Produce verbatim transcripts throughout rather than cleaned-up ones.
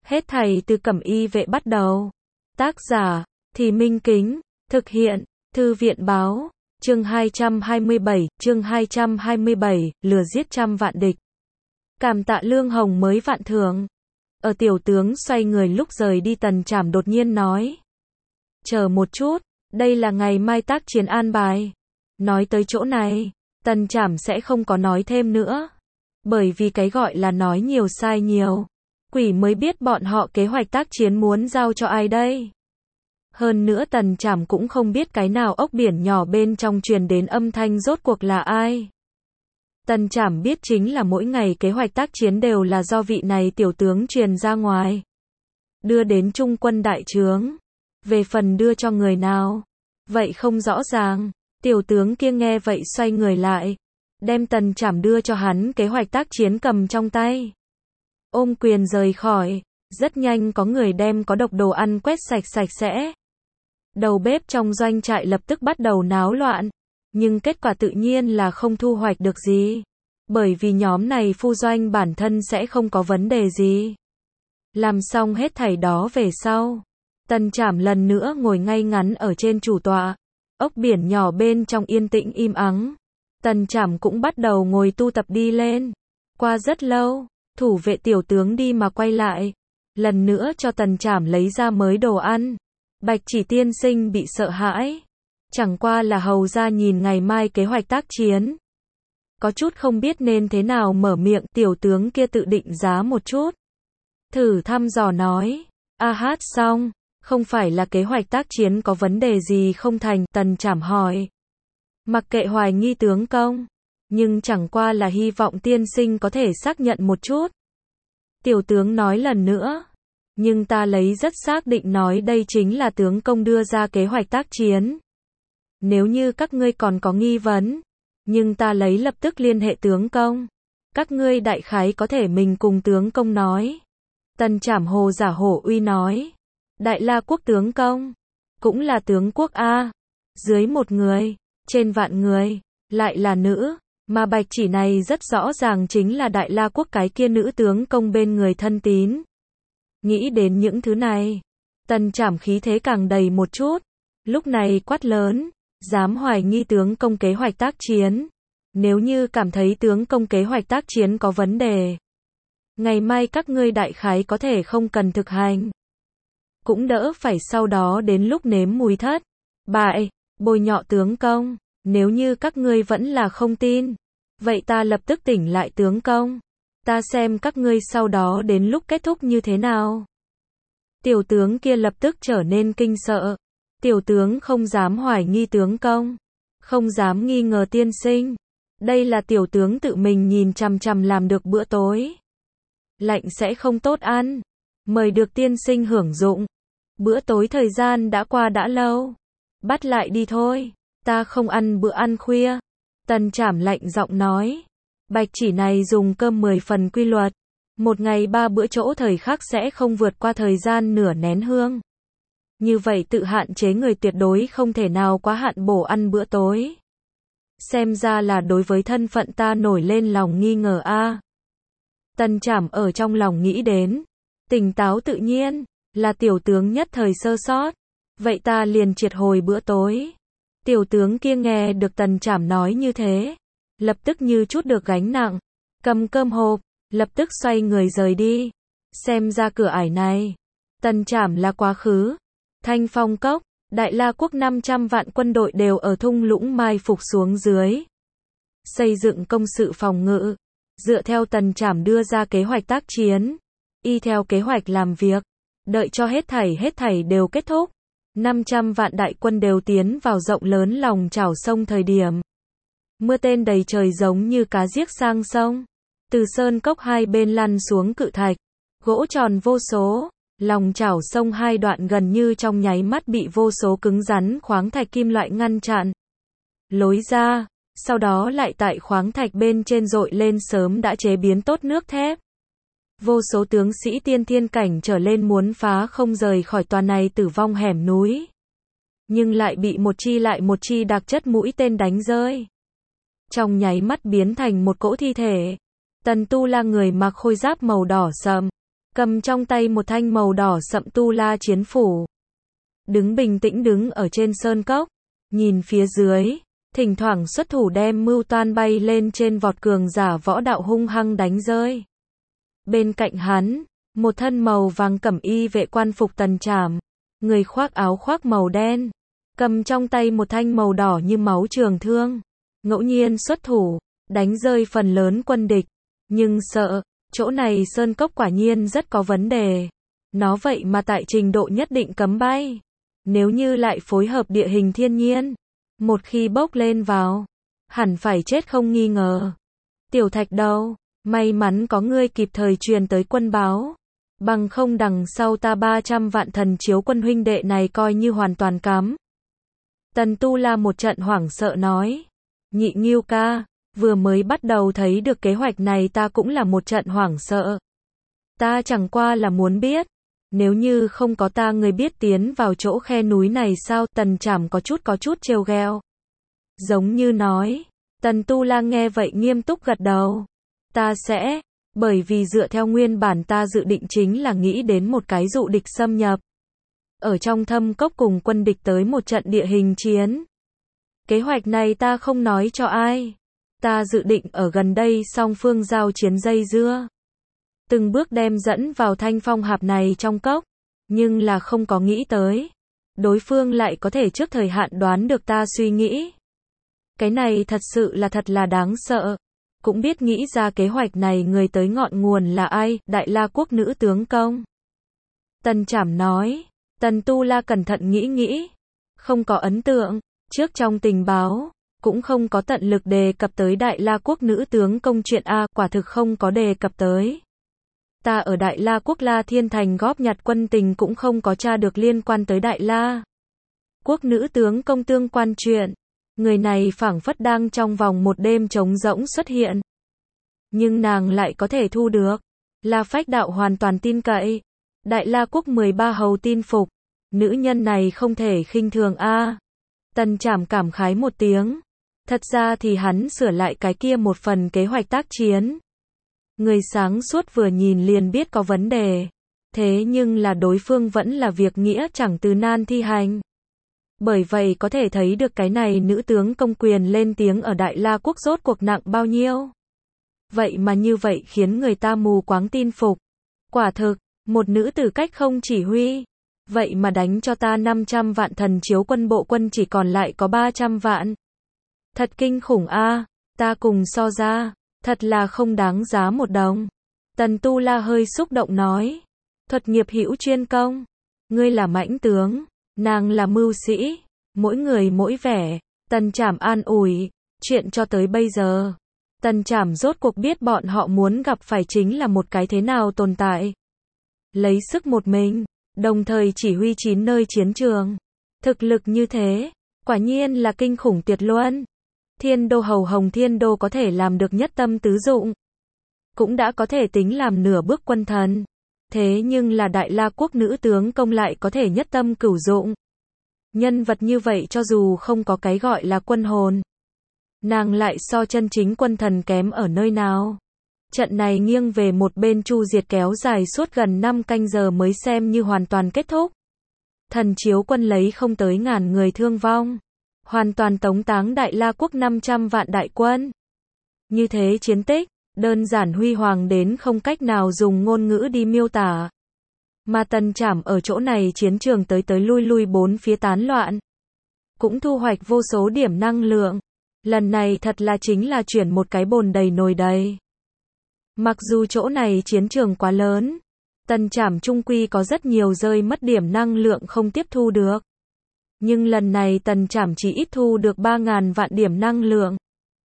Hết thảy từ Cẩm Y vệ bắt đầu. Tác giả, Thì Minh Kính, thực hiện, Thư viện báo, chương hai trăm hai mươi bảy, chương hai trăm hai mươi bảy, lừa giết trăm vạn địch. Cảm tạ Lương Hồng mới vạn thưởng. Ở tiểu tướng xoay người lúc rời đi, Tần Trảm đột nhiên nói. Chờ một chút, đây là ngày mai tác chiến an bài. Nói tới chỗ này, Tần Trảm sẽ không có nói thêm nữa. Bởi vì cái gọi là nói nhiều sai nhiều. Quỷ mới biết bọn họ kế hoạch tác chiến muốn giao cho ai đây. Hơn nữa Tần Trảm cũng không biết cái nào ốc biển nhỏ bên trong truyền đến âm thanh rốt cuộc là ai. Tần Trảm biết chính là mỗi ngày kế hoạch tác chiến đều là do vị này tiểu tướng truyền ra ngoài. Đưa đến trung quân đại trướng. Về phần đưa cho người nào, vậy không rõ ràng. Tiểu tướng kia nghe vậy xoay người lại. Đem Tần Trảm đưa cho hắn kế hoạch tác chiến cầm trong tay. Ôm quyền rời khỏi. Rất nhanh có người đem có độc đồ ăn quét sạch sạch sẽ. Đầu bếp trong doanh trại lập tức bắt đầu náo loạn. Nhưng kết quả tự nhiên là không thu hoạch được gì. Bởi vì nhóm này phu doanh bản thân sẽ không có vấn đề gì. Làm xong hết thảy đó về sau. Tần Trảm lần nữa ngồi ngay ngắn ở trên chủ tọa. Ốc biển nhỏ bên trong yên tĩnh im ắng. Tần Trảm cũng bắt đầu ngồi tu tập đi lên. Qua rất lâu, thủ vệ tiểu tướng đi mà quay lại. Lần nữa cho Tần Trảm lấy ra mới đồ ăn. Bạch Chỉ tiên sinh bị sợ hãi. Chẳng qua là hầu ra nhìn ngày mai kế hoạch tác chiến. Có chút không biết nên thế nào mở miệng, tiểu tướng kia tự định giá một chút. Thử thăm dò nói. A hát xong, không phải là kế hoạch tác chiến có vấn đề gì không thành, Tần Trảm hỏi. Mặc kệ hoài nghi tướng công, nhưng chẳng qua là hy vọng tiên sinh có thể xác nhận một chút. Tiểu tướng nói lần nữa. Nhưng ta lấy rất xác định nói đây chính là tướng công đưa ra kế hoạch tác chiến. Nếu như các ngươi còn có nghi vấn, nhưng ta lấy lập tức liên hệ tướng công. Các ngươi đại khái có thể mình cùng tướng công nói. Tần Trảm hồ giả hổ uy nói. Đại La quốc tướng công, cũng là tướng quốc A. Dưới một người, trên vạn người, lại là nữ. Mà Bạch Chỉ này rất rõ ràng chính là Đại La quốc cái kia nữ tướng công bên người thân tín. Nghĩ đến những thứ này, Tần Trảm khí thế càng đầy một chút. Lúc này quát lớn, dám hoài nghi tướng công kế hoạch tác chiến. Nếu như cảm thấy tướng công kế hoạch tác chiến có vấn đề, ngày mai các ngươi đại khái có thể không cần thực hành. Cũng đỡ phải sau đó đến lúc nếm mùi thất bại, bôi nhọ tướng công. Nếu như các ngươi vẫn là không tin, vậy ta lập tức tỉnh lại tướng công. Ta xem các ngươi sau đó đến lúc kết thúc như thế nào. Tiểu tướng kia lập tức trở nên kinh sợ. Tiểu tướng không dám hoài nghi tướng công, không dám nghi ngờ tiên sinh. Đây là tiểu tướng tự mình nhìn chằm chằm làm được bữa tối. Lạnh sẽ không tốt ăn. Mời được tiên sinh hưởng dụng. Bữa tối thời gian đã qua đã lâu. Bắt lại đi thôi. Ta không ăn bữa ăn khuya. Tần Trảm lạnh giọng nói. Bạch Chỉ này dùng cơm mười phần quy luật. Một ngày ba bữa chỗ thời khắc sẽ không vượt qua thời gian nửa nén hương. Như vậy tự hạn chế người tuyệt đối không thể nào quá hạn bổ ăn bữa tối. Xem ra là đối với thân phận ta nổi lên lòng nghi ngờ a. À. Tần Trảm ở trong lòng nghĩ đến. Tỉnh táo tự nhiên, là tiểu tướng nhất thời sơ sót. Vậy ta liền triệt hồi bữa tối. Tiểu tướng kia nghe được Tần Trảm nói như thế. Lập tức như chút được gánh nặng. Cầm cơm hộp, lập tức xoay người rời đi. Xem ra cửa ải này. Tần Trảm là quá khứ. Thanh Phong Cốc, Đại La quốc năm trăm vạn quân đội đều ở thung lũng mai phục xuống dưới. Xây dựng công sự phòng ngự. Dựa theo Tần Trảm đưa ra kế hoạch tác chiến. Y theo kế hoạch làm việc. Đợi cho hết thảy hết thảy đều kết thúc. năm trăm vạn đại quân đều tiến vào rộng lớn lòng chảo sông thời điểm. Mưa tên đầy trời giống như cá giết sang sông. Từ sơn cốc hai bên lăn xuống cự thạch. Gỗ tròn vô số. Lòng chảo sông hai đoạn gần như trong nháy mắt bị vô số cứng rắn khoáng thạch kim loại ngăn chặn. Lối ra, sau đó lại tại khoáng thạch bên trên dội lên sớm đã chế biến tốt nước thép. Vô số tướng sĩ tiên thiên cảnh trở lên muốn phá không rời khỏi tòa này tử vong hẻm núi. Nhưng lại bị một chi lại một chi đặc chất mũi tên đánh rơi. Trong nháy mắt biến thành một cỗ thi thể. Tần Tu là người mặc khôi giáp màu đỏ sậm. cầm trong tay một thanh màu đỏ sậm tu la chiến phủ. Đứng bình tĩnh đứng ở trên sơn cốc, nhìn phía dưới, thỉnh thoảng xuất thủ đem mưu toan bay lên trên vọt cường giả võ đạo hung hăng đánh rơi. Bên cạnh hắn, một thân màu vàng cẩm y vệ quan phục Tần Trảm, người khoác áo khoác màu đen, cầm trong tay một thanh màu đỏ như máu trường thương, ngẫu nhiên xuất thủ, đánh rơi phần lớn quân địch, nhưng sợ, chỗ này sơn cốc quả nhiên rất có vấn đề. Nó vậy mà tại trình độ nhất định cấm bay. Nếu như lại phối hợp địa hình thiên nhiên, một khi bốc lên vào, hẳn phải chết không nghi ngờ. Tiểu Thạch đâu, may mắn có ngươi kịp thời truyền tới quân báo, bằng không đằng sau ta ba trăm vạn thần chiếu quân huynh đệ này coi như hoàn toàn cắm. Tần Tu La một trận hoảng sợ nói, Nhị Ngưu ca, vừa mới bắt đầu thấy được kế hoạch này ta cũng là một trận hoảng sợ. Ta chẳng qua là muốn biết, nếu như không có ta người biết tiến vào chỗ khe núi này sao? Tần Trảm có chút có chút trêu ghẹo. Giống như nói, Tần Tu La nghe vậy nghiêm túc gật đầu. Ta sẽ, bởi vì dựa theo nguyên bản ta dự định chính là nghĩ đến một cái dụ địch xâm nhập. Ở trong thâm cốc cùng quân địch tới một trận địa hình chiến. Kế hoạch này ta không nói cho ai. Ta dự định ở gần đây song phương giao chiến dây dưa. Từng bước đem dẫn vào thanh phong hạp này trong cốc. Nhưng là không có nghĩ tới. Đối phương lại có thể trước thời hạn đoán được ta suy nghĩ. Cái này thật sự là thật là đáng sợ. Cũng biết nghĩ ra kế hoạch này người tới ngọn nguồn là ai, Đại La quốc nữ tướng công. Tần Trảm nói. Tần Tu La cẩn thận nghĩ nghĩ. Không có ấn tượng. Trước trong tình báo, cũng không có tận lực đề cập tới Đại La quốc nữ tướng công chuyện A, quả thực không có đề cập tới. Ta ở Đại La quốc La Thiên Thành góp nhặt quân tình cũng không có tra được liên quan tới Đại La quốc nữ tướng công tương quan chuyện. Người này phảng phất đang trong vòng một đêm trống rỗng xuất hiện. Nhưng nàng lại có thể thu được. La Phách đạo hoàn toàn tin cậy. Đại La quốc mười ba hầu tin phục. Nữ nhân này không thể khinh thường a. Tần Trảm cảm khái một tiếng. Thật ra thì hắn sửa lại cái kia một phần kế hoạch tác chiến. Người sáng suốt vừa nhìn liền biết có vấn đề. Thế nhưng là đối phương vẫn là việc nghĩa chẳng từ nan thi hành. Bởi vậy có thể thấy được cái này nữ tướng công quyền lên tiếng ở Đại La quốc rốt cuộc nặng bao nhiêu. Vậy mà như vậy khiến người ta mù quáng tin phục. Quả thực, một nữ tử cách không chỉ huy. Vậy mà đánh cho ta năm trăm vạn thần chiếu quân bộ quân chỉ còn lại có ba trăm vạn. Thật kinh khủng a, ta cùng so ra, thật là không đáng giá một đồng. Tần Tu La hơi xúc động nói. Thuật nghiệp hữu chuyên công. Ngươi là mãnh tướng, nàng là mưu sĩ. Mỗi người mỗi vẻ. Tần Trảm an ủi. Chuyện cho tới bây giờ, Tần Trảm rốt cuộc biết bọn họ muốn gặp phải chính là một cái thế nào tồn tại. Lấy sức một mình, đồng thời chỉ huy chín nơi chiến trường. Thực lực như thế, quả nhiên là kinh khủng tuyệt luân. Thiên đô hầu Hồng Thiên đô có thể làm được nhất tâm tứ dụng. Cũng đã có thể tính làm nửa bước quân thần. Thế nhưng là Đại La quốc nữ tướng công lại có thể nhất tâm cửu dụng. Nhân vật như vậy cho dù không có cái gọi là quân hồn, nàng lại so chân chính quân thần kém ở nơi nào. Trận này nghiêng về một bên chu diệt kéo dài suốt gần năm canh giờ mới xem như hoàn toàn kết thúc. Thần chiếu quân lấy không tới ngàn người thương vong. Hoàn toàn tống táng Đại La quốc năm trăm vạn đại quân. Như thế chiến tích, đơn giản huy hoàng đến không cách nào dùng ngôn ngữ đi miêu tả. Mà Tần Trảm ở chỗ này chiến trường tới tới lui lui bốn phía tán loạn. Cũng thu hoạch vô số điểm năng lượng. Lần này thật là chính là chuyển một cái bồn đầy nồi đầy. Mặc dù chỗ này chiến trường quá lớn, Tần Trảm trung quy có rất nhiều rơi mất điểm năng lượng không tiếp thu được. Nhưng lần này Tần Trảm chỉ ít thu được ba ngàn vạn điểm năng lượng.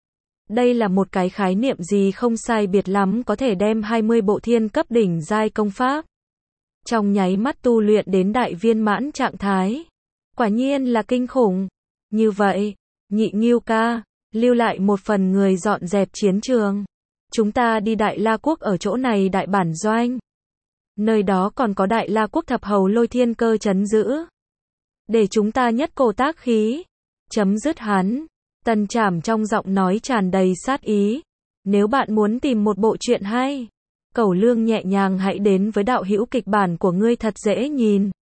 Đây là một cái khái niệm gì không sai biệt lắm có thể đem hai mươi bộ thiên cấp đỉnh giai công pháp. Trong nháy mắt tu luyện đến đại viên mãn trạng thái. Quả nhiên là kinh khủng. Như vậy, Nhị Ngưu ca, lưu lại một phần người dọn dẹp chiến trường. Chúng ta đi Đại La quốc ở chỗ này đại bản doanh. Nơi đó còn có Đại La quốc thập hầu Lôi Thiên Cơ trấn giữ. Để chúng ta nhất cổ tác khí. Chấm dứt hắn. Tần Trảm trong giọng nói tràn đầy sát ý. Nếu bạn muốn tìm một bộ truyện hay, Cẩu Lương nhẹ nhàng hãy đến với đạo hữu kịch bản của ngươi thật dễ nhìn.